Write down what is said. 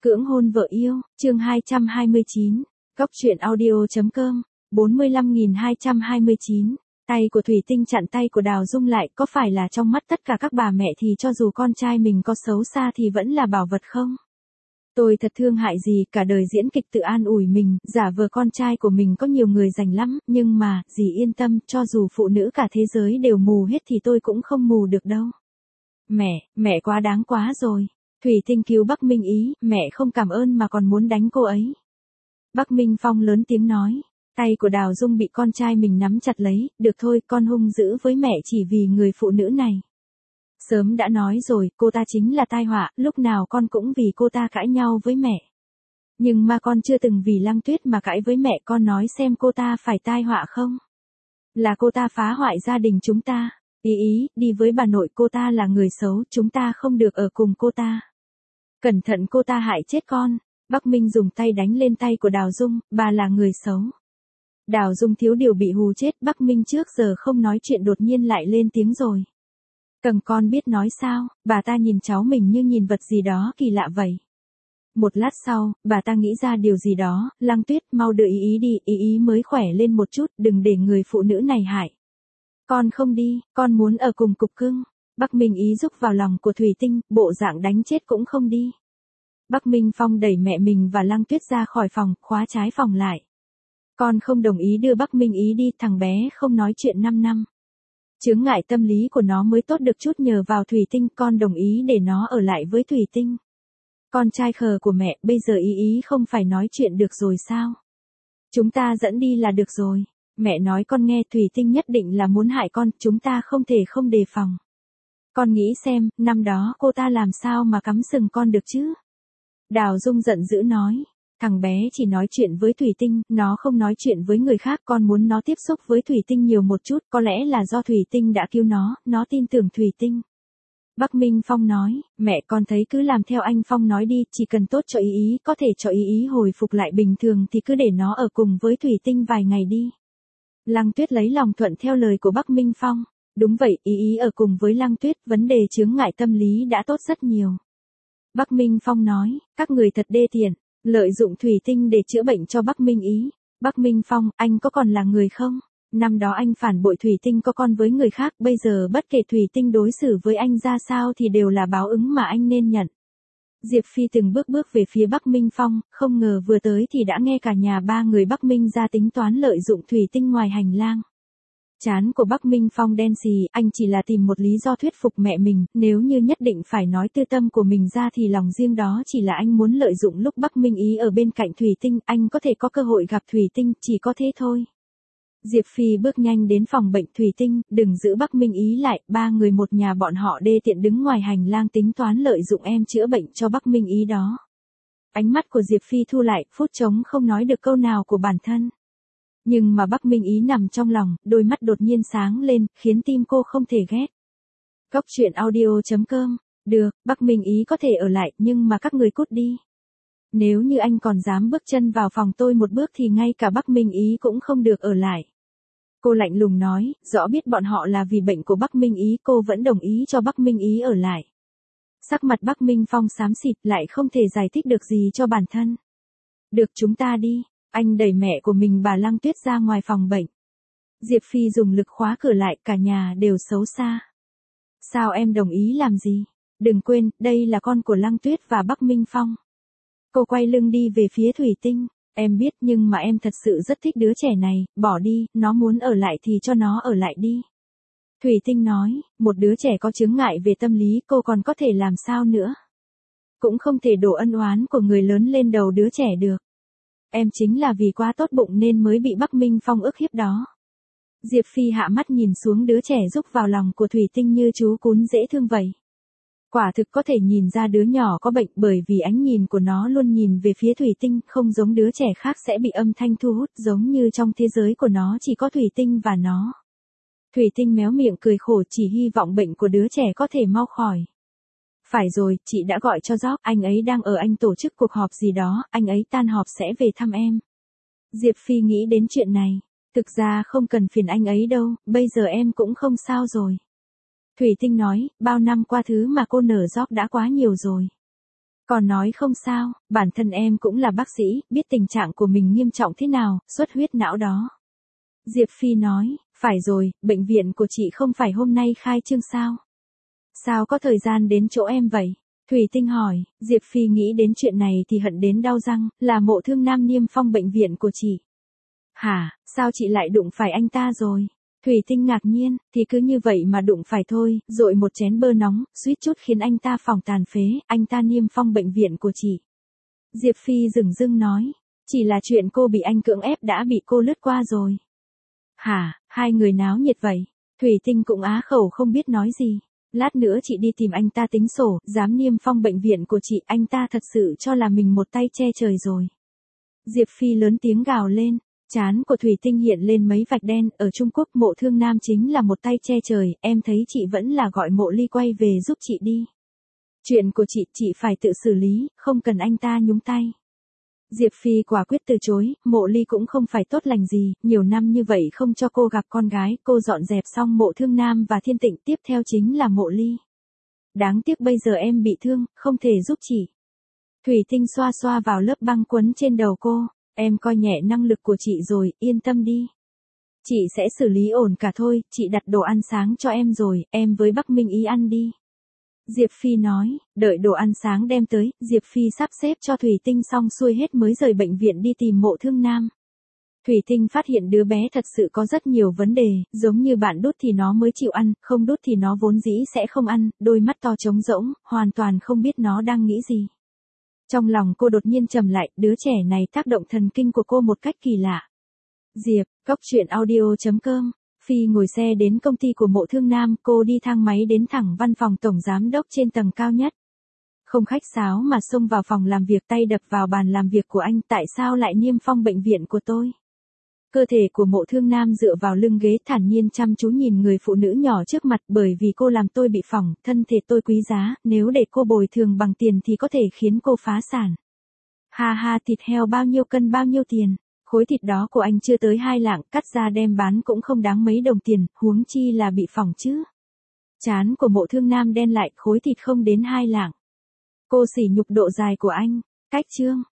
Cưỡng hôn vợ yêu, chương 229, Góc truyện audio.com, 45.229, tay của Thủy Tinh chặn tay của Đào Dung lại, có phải là trong mắt tất cả các bà mẹ thì cho dù con trai mình có xấu xa thì vẫn là bảo vật không? Tôi thật thương hại gì, cả đời diễn kịch tự an ủi mình, giả vờ con trai của mình có nhiều người dành lắm, nhưng mà, dì yên tâm, cho dù phụ nữ cả thế giới đều mù hết thì tôi cũng không mù được đâu. Mẹ quá đáng quá rồi. Thủy Tinh cứu Bắc Minh Ý, mẹ không cảm ơn mà còn muốn đánh cô ấy. Bắc Minh Phong lớn tiếng nói, tay của Đào Dung bị con trai mình nắm chặt lấy, được thôi, con hung dữ với mẹ chỉ vì người phụ nữ này. Sớm đã nói rồi, cô ta chính là tai họa, lúc nào con cũng vì cô ta cãi nhau với mẹ. Nhưng mà con chưa từng vì Lăng Tuyết mà cãi với mẹ, con nói xem cô ta phải tai họa không? Là cô ta phá hoại gia đình chúng ta. Ý, đi với bà nội, cô ta là người xấu, chúng ta không được ở cùng cô ta. Cẩn thận cô ta hại chết con. Bắc Minh dùng tay đánh lên tay của Đào Dung, bà là người xấu. Đào Dung thiếu điều bị hù chết, Bắc Minh trước giờ không nói chuyện đột nhiên lại lên tiếng rồi. Cần con biết nói sao, bà ta nhìn cháu mình như nhìn vật gì đó kỳ lạ vậy. Một lát sau, bà ta nghĩ ra điều gì đó, Lăng Tuyết mau đưa Ý đi, Ý mới khỏe lên một chút, đừng để người phụ nữ này hại. Con không đi, con muốn ở cùng cục cưng. Bắc Minh Ý rúc vào lòng của Thủy Tinh, bộ dạng đánh chết cũng không đi. Bắc Minh Phong đẩy mẹ mình và Lăng Tuyết ra khỏi phòng, khóa trái phòng lại. Con không đồng ý đưa Bắc Minh Ý đi, thằng bé không nói chuyện 5 năm. Chướng ngại tâm lý của nó mới tốt được chút nhờ vào Thủy Tinh, con đồng ý để nó ở lại với Thủy Tinh. Con trai khờ của mẹ, bây giờ Ý không phải nói chuyện được rồi sao? Chúng ta dẫn đi là được rồi. Mẹ nói con nghe, Thủy Tinh nhất định là muốn hại con, chúng ta không thể không đề phòng. Con nghĩ xem, năm đó cô ta làm sao mà cắm sừng con được chứ? Đào Dung giận dữ nói, thằng bé chỉ nói chuyện với Thủy Tinh, nó không nói chuyện với người khác, con muốn nó tiếp xúc với Thủy Tinh nhiều một chút, có lẽ là do Thủy Tinh đã cứu nó tin tưởng Thủy Tinh. Bắc Minh Phong nói, mẹ con thấy cứ làm theo anh Phong nói đi, chỉ cần tốt cho Ý, có thể cho Ý hồi phục lại bình thường thì cứ để nó ở cùng với Thủy Tinh vài ngày đi. Lăng Tuyết lấy lòng thuận theo lời của Bắc Minh Phong. Đúng vậy, Ý ở cùng với Lăng Tuyết, vấn đề chướng ngại tâm lý đã tốt rất nhiều. Bắc Minh Phong nói, các người thật đê tiện, lợi dụng Thủy Tinh để chữa bệnh cho Bắc Minh Ý. Bắc Minh Phong, anh có còn là người không? Năm đó anh phản bội Thủy Tinh có con với người khác, bây giờ bất kể Thủy Tinh đối xử với anh ra sao thì đều là báo ứng mà anh nên nhận. Diệp Phi từng bước về phía Bắc Minh Phong, không ngờ vừa tới thì đã nghe cả nhà ba người Bắc Minh ra tính toán lợi dụng Thủy Tinh ngoài hành lang. Trán của Bắc Minh Phong đen xì, anh chỉ là tìm một lý do thuyết phục mẹ mình, nếu như nhất định phải nói tư tâm của mình ra thì lòng riêng đó chỉ là anh muốn lợi dụng lúc Bắc Minh Ý ở bên cạnh Thủy Tinh, anh có thể có cơ hội gặp Thủy Tinh, chỉ có thế thôi. Diệp Phi bước nhanh đến phòng bệnh. Thủy Tinh, đừng giữ Bắc Minh Ý lại, ba người một nhà bọn họ đê tiện đứng ngoài hành lang tính toán lợi dụng em chữa bệnh cho Bắc Minh Ý đó. Ánh mắt của Diệp Phi thu lại, phút trống không nói được câu nào của bản thân. Nhưng mà Bắc Minh Ý nằm trong lòng, đôi mắt đột nhiên sáng lên, khiến tim cô không thể ghét. Góc truyện audio.com, được, Bắc Minh Ý có thể ở lại, nhưng mà các người cút đi. Nếu như anh còn dám bước chân vào phòng tôi một bước thì ngay cả Bắc Minh Ý cũng không được ở lại. Cô lạnh lùng nói, rõ biết bọn họ là vì bệnh của Bắc Minh Ý, cô vẫn đồng ý cho Bắc Minh Ý ở lại. Sắc mặt Bắc Minh Phong xám xịt, lại không thể giải thích được gì cho bản thân. Được, chúng ta đi. Anh đẩy mẹ của mình bà Lăng Tuyết ra ngoài phòng bệnh. Diệp Phi dùng lực khóa cửa lại, cả nhà đều xấu xa. Sao em đồng ý làm gì? Đừng quên, đây là con của Lăng Tuyết và Bắc Minh Phong. Cô quay lưng đi về phía Thủy Tinh. Em biết, nhưng mà em thật sự rất thích đứa trẻ này, bỏ đi, nó muốn ở lại thì cho nó ở lại đi. Thủy Tinh nói, một đứa trẻ có chướng ngại về tâm lý cô còn có thể làm sao nữa. Cũng không thể đổ ân oán của người lớn lên đầu đứa trẻ được. Em chính là vì quá tốt bụng nên mới bị Bắc Minh Phong ức hiếp đó. Diệp Phi hạ mắt nhìn xuống đứa trẻ rúc vào lòng của Thủy Tinh như chú cún dễ thương vậy. Quả thực có thể nhìn ra đứa nhỏ có bệnh, bởi vì ánh nhìn của nó luôn nhìn về phía Thủy Tinh, không giống đứa trẻ khác sẽ bị âm thanh thu hút, giống như trong thế giới của nó chỉ có Thủy Tinh và nó. Thủy Tinh méo miệng cười khổ, chỉ hy vọng bệnh của đứa trẻ có thể mau khỏi. Phải rồi, chị đã gọi cho Gióc, anh ấy đang ở Anh tổ chức cuộc họp gì đó, anh ấy tan họp sẽ về thăm em. Diệp Phi nghĩ đến chuyện này, thực ra không cần phiền anh ấy đâu, bây giờ em cũng không sao rồi. Thủy Tinh nói, bao năm qua thứ mà cô nở Gióc đã quá nhiều rồi. Còn nói không sao, bản thân em cũng là bác sĩ, biết tình trạng của mình nghiêm trọng thế nào, xuất huyết não đó. Diệp Phi nói, phải rồi, bệnh viện của chị không phải hôm nay khai trương sao? Sao có thời gian đến chỗ em vậy? Thủy Tinh hỏi, Diệp Phi nghĩ đến chuyện này thì hận đến đau răng, là Mộ Thương Nam niêm phong bệnh viện của chị. Hả, sao chị lại đụng phải anh ta rồi? Thủy Tinh ngạc nhiên, thì cứ như vậy mà đụng phải thôi, rội một chén bơ nóng, suýt chút khiến anh ta phòng tàn phế, anh ta niêm phong bệnh viện của chị. Diệp Phi dửng dưng nói, chỉ là chuyện cô bị anh cưỡng ép đã bị cô lướt qua rồi. Hả, hai người náo nhiệt vậy? Thủy Tinh cũng á khẩu không biết nói gì. Lát nữa chị đi tìm anh ta tính sổ, dám niêm phong bệnh viện của chị, anh ta thật sự cho là mình một tay che trời rồi. Diệp Phi lớn tiếng gào lên, trán của Thủy Tinh hiện lên mấy vạch đen, ở Trung Quốc Mộ Thương Nam chính là một tay che trời, em thấy chị vẫn là gọi Mộ Ly quay về giúp chị đi. Chuyện của chị phải tự xử lý, không cần anh ta nhúng tay. Diệp Phi quả quyết từ chối, Mộ Ly cũng không phải tốt lành gì, nhiều năm như vậy không cho cô gặp con gái, cô dọn dẹp xong Mộ Thương Nam và Thiên Tịnh, tiếp theo chính là Mộ Ly. Đáng tiếc bây giờ em bị thương, không thể giúp chị. Thủy Tinh xoa xoa vào lớp băng quấn trên đầu cô, em coi nhẹ năng lực của chị rồi, yên tâm đi. Chị sẽ xử lý ổn cả thôi, chị đặt đồ ăn sáng cho em rồi, em với Bắc Minh Ý ăn đi. Diệp Phi nói, đợi đồ ăn sáng đem tới, Diệp Phi sắp xếp cho Thủy Tinh xong xuôi hết mới rời bệnh viện đi tìm Mộ Thương Nam. Thủy Tinh phát hiện đứa bé thật sự có rất nhiều vấn đề, giống như bạn đút thì nó mới chịu ăn, không đút thì nó vốn dĩ sẽ không ăn, đôi mắt to trống rỗng, hoàn toàn không biết nó đang nghĩ gì. Trong lòng cô đột nhiên trầm lại, đứa trẻ này tác động thần kinh của cô một cách kỳ lạ. Diệp, Góc Chuyện Audio.com. Phi ngồi xe đến công ty của Mộ Thương Nam, cô đi thang máy đến thẳng văn phòng tổng giám đốc trên tầng cao nhất. Không khách sáo mà xông vào phòng làm việc, tay đập vào bàn làm việc của anh, tại sao lại niêm phong bệnh viện của tôi? Cơ thể của Mộ Thương Nam dựa vào lưng ghế thản nhiên chăm chú nhìn người phụ nữ nhỏ trước mặt, bởi vì cô làm tôi bị phỏng, thân thể tôi quý giá, nếu để cô bồi thường bằng tiền thì có thể khiến cô phá sản. Ha ha, thịt heo bao nhiêu cân bao nhiêu tiền? Khối thịt đó của anh chưa tới 2 lạng, cắt ra đem bán cũng không đáng mấy đồng tiền, huống chi là bị phỏng chứ. Trán của Mộ Thương Nam đen lại, khối thịt không đến 2 lạng. Cô sỉ nhục độ dài của anh. Cách chương.